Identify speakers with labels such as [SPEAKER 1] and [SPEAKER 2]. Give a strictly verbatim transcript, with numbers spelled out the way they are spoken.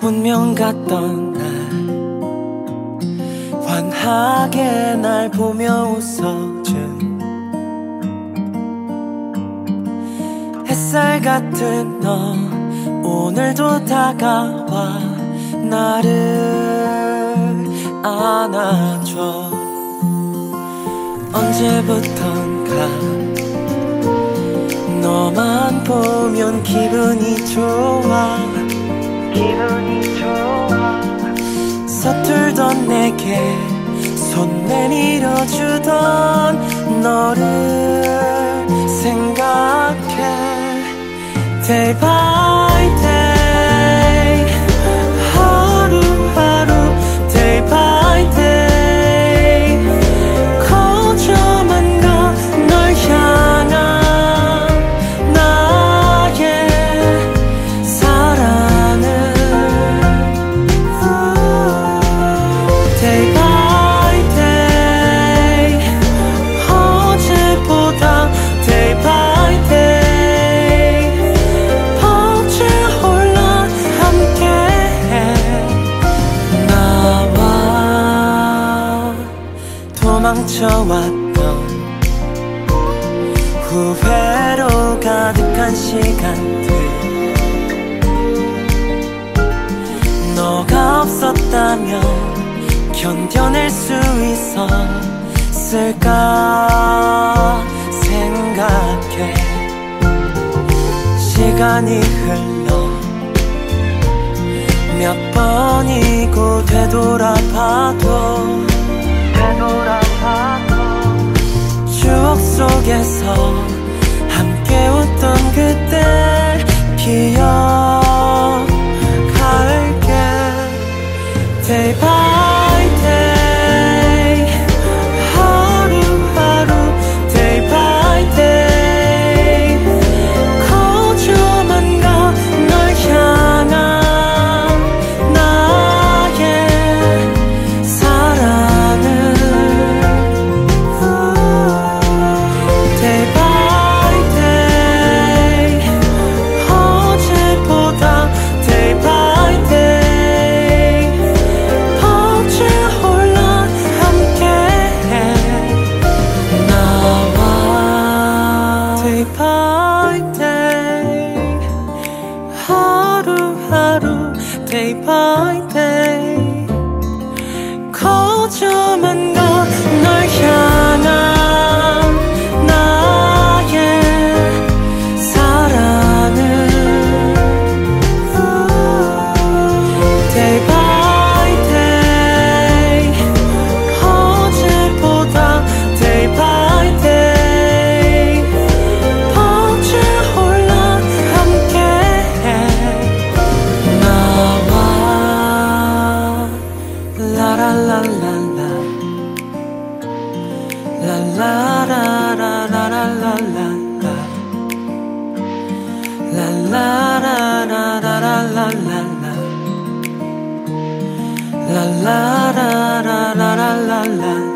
[SPEAKER 1] 운명 같던 날 환하게 날 보며 웃어준 햇살 같은 너 오늘도 다가와 나를 안아줘. 언제부턴가 너만 보면 기분이 좋아 기분이 좋아. 서툴던 내게 손 내밀어주던 너를 생각해. Day by day 하루하루 Day by day 커져만 가 널 향한 나의 사랑은 Day by day 어제보다 Day by day 도망쳐왔던 후회로 가득한 시간들 너가 없었다면 견뎌낼 수 있었을까 생각해. 시간이 흘러 몇 번이고 되돌아봐도 되돌아봐도 추억 속에서 함께 웃던 그때 기억할게. Day by day 하루하루 Day by day 커져만 가 널 향한 나의 사랑은 Day by day 어제보다 Day by day 어제 홀라 함께해 나와 Day by day 하루하루 Day by day 커져만 가 널 향한 나의 사랑은 Day by day 어제보다 Day by day 어제 홀라 함께해 나와 라라라라라 라라라라라라라라 라라라라라라라 라라라라라라라